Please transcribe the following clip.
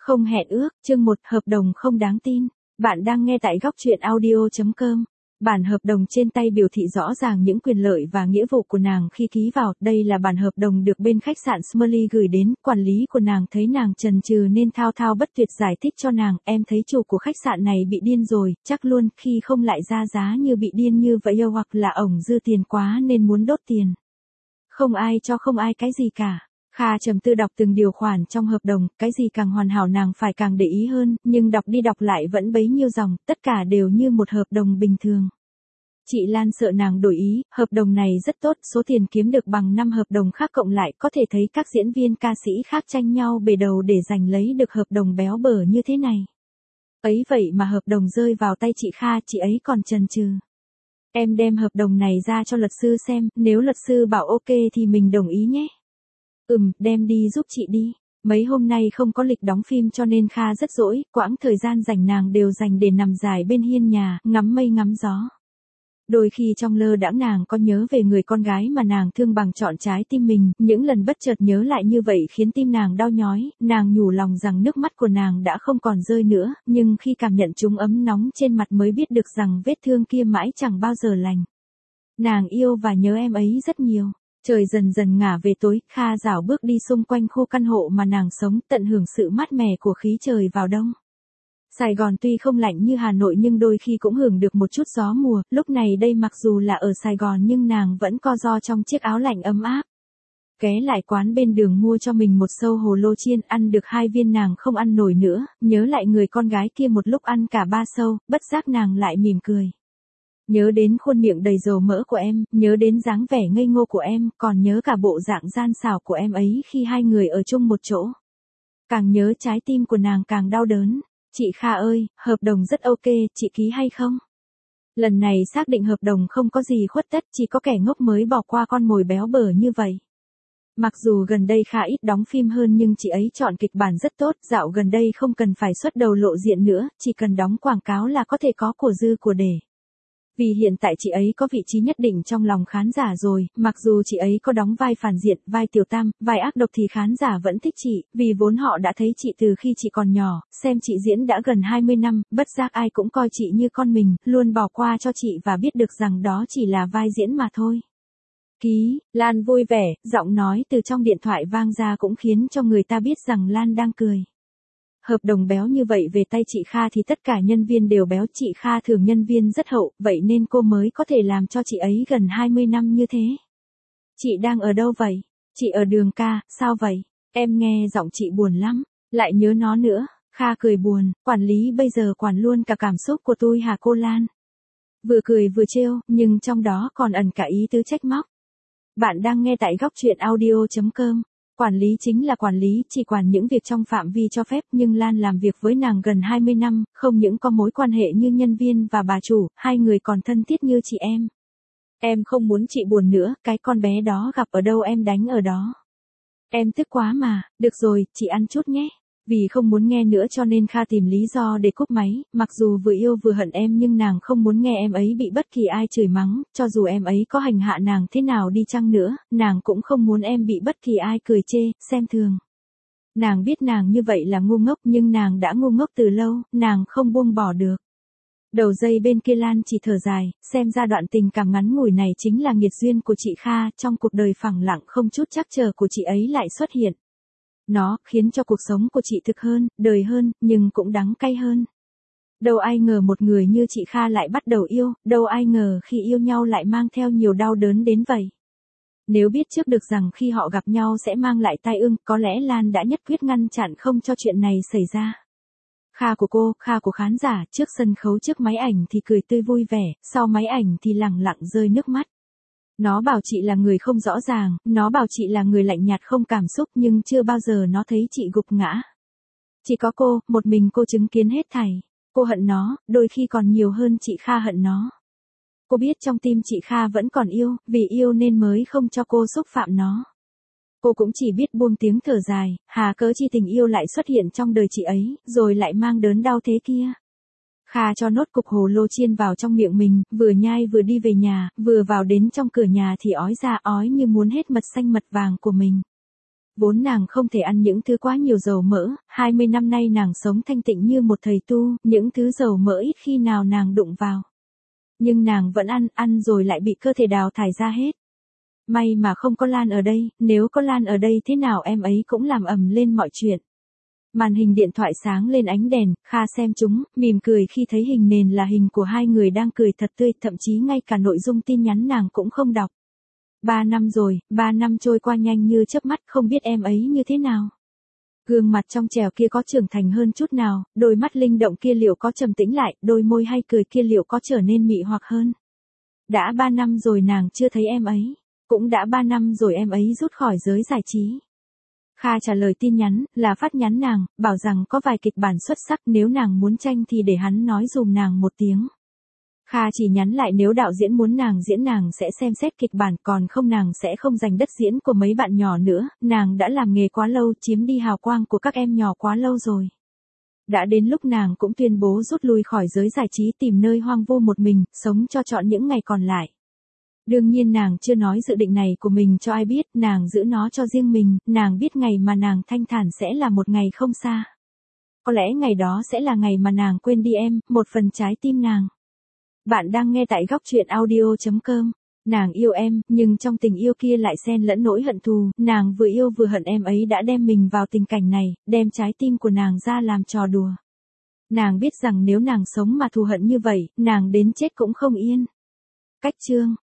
Không hẹn ước, chương 1, hợp đồng không đáng tin. Bạn đang nghe tại góc truyện audio.com. Bản hợp đồng trên tay biểu thị rõ ràng những quyền lợi và nghĩa vụ của nàng khi ký vào. Đây là bản hợp đồng được bên khách sạn Smurley gửi đến. Quản lý của nàng thấy nàng chần chừ nên thao thao bất tuyệt giải thích cho nàng. Em thấy chủ của khách sạn này bị điên rồi, chắc luôn, khi không lại ra giá như bị điên như vậy hoặc là ổng dư tiền quá nên muốn đốt tiền. Không ai cho không ai cái gì cả. Kha trầm tư đọc từng điều khoản trong hợp đồng, cái gì càng hoàn hảo nàng phải càng để ý hơn, nhưng đọc đi đọc lại vẫn bấy nhiêu dòng, tất cả đều như một hợp đồng bình thường. Chị Lan sợ nàng đổi ý, hợp đồng này rất tốt, số tiền kiếm được bằng 5 hợp đồng khác cộng lại, có thể thấy các diễn viên ca sĩ khác tranh nhau bề đầu để giành lấy được hợp đồng béo bở như thế này. Ấy vậy mà hợp đồng rơi vào tay chị Kha, chị ấy còn chần chừ. Em đem hợp đồng này ra cho luật sư xem, nếu luật sư bảo ok thì mình đồng ý nhé. Đem đi giúp chị đi. Mấy hôm nay không có lịch đóng phim cho nên Kha rất rỗi, quãng thời gian rảnh nàng đều dành để nằm dài bên hiên nhà, ngắm mây ngắm gió. Đôi khi trong lơ đãng nàng có nhớ về người con gái mà nàng thương bằng trọn trái tim mình, những lần bất chợt nhớ lại như vậy khiến tim nàng đau nhói, nàng nhủ lòng rằng nước mắt của nàng đã không còn rơi nữa, nhưng khi cảm nhận chúng ấm nóng trên mặt mới biết được rằng vết thương kia mãi chẳng bao giờ lành. Nàng yêu và nhớ em ấy rất nhiều. Trời dần dần ngả về tối, Kha rảo bước đi xung quanh khu căn hộ mà nàng sống, tận hưởng sự mát mẻ của khí trời vào đông. Sài Gòn tuy không lạnh như Hà Nội nhưng đôi khi cũng hưởng được một chút gió mùa, lúc này đây mặc dù là ở Sài Gòn nhưng nàng vẫn co ro trong chiếc áo lạnh ấm áp. Ghé lại quán bên đường mua cho mình một xâu hồ lô chiên, ăn được 2 viên nàng không ăn nổi nữa, nhớ lại người con gái kia một lúc ăn cả 3 xâu, bất giác nàng lại mỉm cười. Nhớ đến khuôn miệng đầy dầu mỡ của em, nhớ đến dáng vẻ ngây ngô của em, còn nhớ cả bộ dạng gian xảo của em ấy khi hai người ở chung một chỗ. Càng nhớ trái tim của nàng càng đau đớn. Chị Kha ơi, hợp đồng rất ok, chị ký hay không? Lần này xác định hợp đồng không có gì khuất tất, chỉ có kẻ ngốc mới bỏ qua con mồi béo bở như vậy. Mặc dù gần đây Kha ít đóng phim hơn nhưng chị ấy chọn kịch bản rất tốt, dạo gần đây không cần phải xuất đầu lộ diện nữa, chỉ cần đóng quảng cáo là có thể có của dư của để. Vì hiện tại chị ấy có vị trí nhất định trong lòng khán giả rồi, mặc dù chị ấy có đóng vai phản diện, vai tiểu tam, vai ác độc thì khán giả vẫn thích chị, vì vốn họ đã thấy chị từ khi chị còn nhỏ, xem chị diễn đã gần 20 năm, bất giác ai cũng coi chị như con mình, luôn bỏ qua cho chị và biết được rằng đó chỉ là vai diễn mà thôi. Ký, Lan vui vẻ, giọng nói từ trong điện thoại vang ra cũng khiến cho người ta biết rằng Lan đang cười. Hợp đồng béo như vậy về tay chị Kha thì tất cả nhân viên đều béo, chị Kha thường nhân viên rất hậu, vậy nên cô mới có thể làm cho chị ấy gần 20 năm như thế. Chị đang ở đâu vậy? Chị ở đường ca, sao vậy? Em nghe giọng chị buồn lắm, lại nhớ nó nữa. Kha cười buồn, quản lý bây giờ quản luôn cả cảm xúc của tôi hả cô Lan? Vừa cười vừa trêu, nhưng trong đó còn ẩn cả ý tứ trách móc. Bạn đang nghe tại góc truyện audio.com. Quản lý chính là quản lý, chỉ quản những việc trong phạm vi cho phép, nhưng Lan làm việc với nàng gần 20 năm, không những có mối quan hệ như nhân viên và bà chủ, hai người còn thân thiết như chị em. Em không muốn chị buồn nữa, cái con bé đó gặp ở đâu em đánh ở đó. Em tức quá mà, được rồi, chị ăn chút nhé. Vì không muốn nghe nữa cho nên Kha tìm lý do để cúp máy, mặc dù vừa yêu vừa hận em nhưng nàng không muốn nghe em ấy bị bất kỳ ai chửi mắng, cho dù em ấy có hành hạ nàng thế nào đi chăng nữa, nàng cũng không muốn em bị bất kỳ ai cười chê, xem thường. Nàng biết nàng như vậy là ngu ngốc nhưng nàng đã ngu ngốc từ lâu, nàng không buông bỏ được. Đầu dây bên kia Lan chỉ thở dài, xem ra đoạn tình cảm ngắn ngủi này chính là nghiệt duyên của chị Kha, trong cuộc đời phẳng lặng không chút trắc trở của chị ấy lại xuất hiện. Nó khiến cho cuộc sống của chị thực hơn, đời hơn, nhưng cũng đắng cay hơn. Đâu ai ngờ một người như chị Kha lại bắt đầu yêu, đâu ai ngờ khi yêu nhau lại mang theo nhiều đau đớn đến vậy. Nếu biết trước được rằng khi họ gặp nhau sẽ mang lại tai ương, có lẽ Lan đã nhất quyết ngăn chặn không cho chuyện này xảy ra. Kha của cô, Kha của khán giả, trước sân khấu trước máy ảnh thì cười tươi vui vẻ, sau máy ảnh thì lẳng lặng rơi nước mắt. Nó bảo chị là người không rõ ràng, nó bảo chị là người lạnh nhạt không cảm xúc nhưng chưa bao giờ nó thấy chị gục ngã. Chỉ có cô, một mình cô chứng kiến hết thảy. Cô hận nó, đôi khi còn nhiều hơn chị Kha hận nó. Cô biết trong tim chị Kha vẫn còn yêu, vì yêu nên mới không cho cô xúc phạm nó. Cô cũng chỉ biết buông tiếng thở dài, hà cớ chi tình yêu lại xuất hiện trong đời chị ấy, rồi lại mang đớn đau thế kia. Kha cho nốt cục hồ lô chiên vào trong miệng mình, vừa nhai vừa đi về nhà, vừa vào đến trong cửa nhà thì ói ra ói như muốn hết mật xanh mật vàng của mình. Vốn nàng không thể ăn những thứ quá nhiều dầu mỡ, 20 năm nay nàng sống thanh tịnh như một thầy tu, những thứ dầu mỡ ít khi nào nàng đụng vào. Nhưng nàng vẫn ăn rồi lại bị cơ thể đào thải ra hết. May mà không có Lan ở đây, nếu có Lan ở đây thế nào em ấy cũng làm ầm lên mọi chuyện. Màn hình điện thoại sáng lên ánh đèn, Kha xem chúng, mỉm cười khi thấy hình nền là hình của hai người đang cười thật tươi, thậm chí ngay cả nội dung tin nhắn nàng cũng không đọc. 3 năm rồi, 3 năm trôi qua nhanh như chớp mắt, không biết em ấy như thế nào. Gương mặt trong trẻo kia có trưởng thành hơn chút nào, đôi mắt linh động kia liệu có trầm tĩnh lại, đôi môi hay cười kia liệu có trở nên mị hoặc hơn. Đã 3 năm rồi nàng chưa thấy em ấy, cũng đã 3 năm rồi em ấy rút khỏi giới giải trí. Kha trả lời tin nhắn, là Phát nhắn nàng, bảo rằng có vài kịch bản xuất sắc, nếu nàng muốn tranh thì để hắn nói dùm nàng một tiếng. Kha chỉ nhắn lại nếu đạo diễn muốn nàng diễn nàng sẽ xem xét kịch bản, còn không nàng sẽ không giành đất diễn của mấy bạn nhỏ nữa, nàng đã làm nghề quá lâu, chiếm đi hào quang của các em nhỏ quá lâu rồi. Đã đến lúc nàng cũng tuyên bố rút lui khỏi giới giải trí, tìm nơi hoang vu một mình, sống cho trọn những ngày còn lại. Đương nhiên nàng chưa nói dự định này của mình cho ai biết, nàng giữ nó cho riêng mình, nàng biết ngày mà nàng thanh thản sẽ là một ngày không xa. Có lẽ ngày đó sẽ là ngày mà nàng quên đi em, một phần trái tim nàng. Bạn đang nghe tại góc truyện audio.com. Nàng yêu em, nhưng trong tình yêu kia lại xen lẫn nỗi hận thù, nàng vừa yêu vừa hận em ấy đã đem mình vào tình cảnh này, đem trái tim của nàng ra làm trò đùa. Nàng biết rằng nếu nàng sống mà thù hận như vậy, nàng đến chết cũng không yên. Cách chương